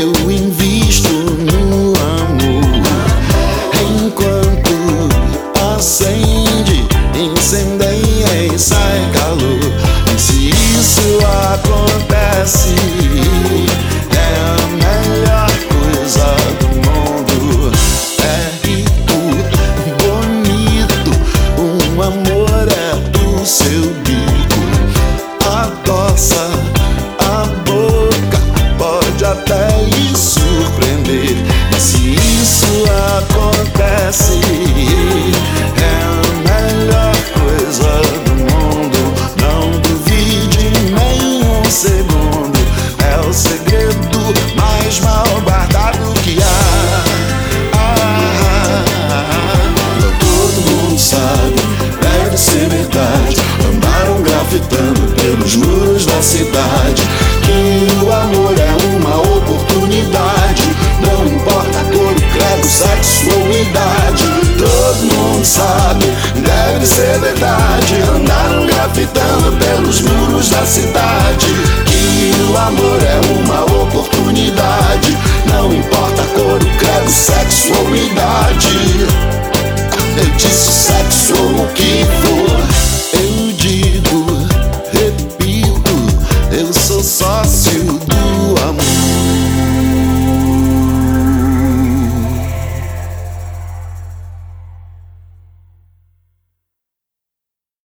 eu invisto no amor. Enquanto acende, incendeia e sai calor. E se isso acontece, é a melhor coisa do mundo. É rico, bonito, um amor é do seu bico. Adoça a boca, pode até lhe surpreender. E se isso acontece, é a melhor coisa do mundo. Não duvide nem um segundo, é o segredo mais mal guardado que há. Todo mundo sabe, deve ser verdade. Andaram grafitando pelos muros da cidade que o amor é uma oportunidade. Não importa a cor, credo, sexo ou idade. Todo mundo sabe, deve ser verdade. Andaram grafitando pelos muros da cidade que o amor é uma oportunidade. Não importa a cor, credo, sexo ou idade. Eu disse sexo ou o que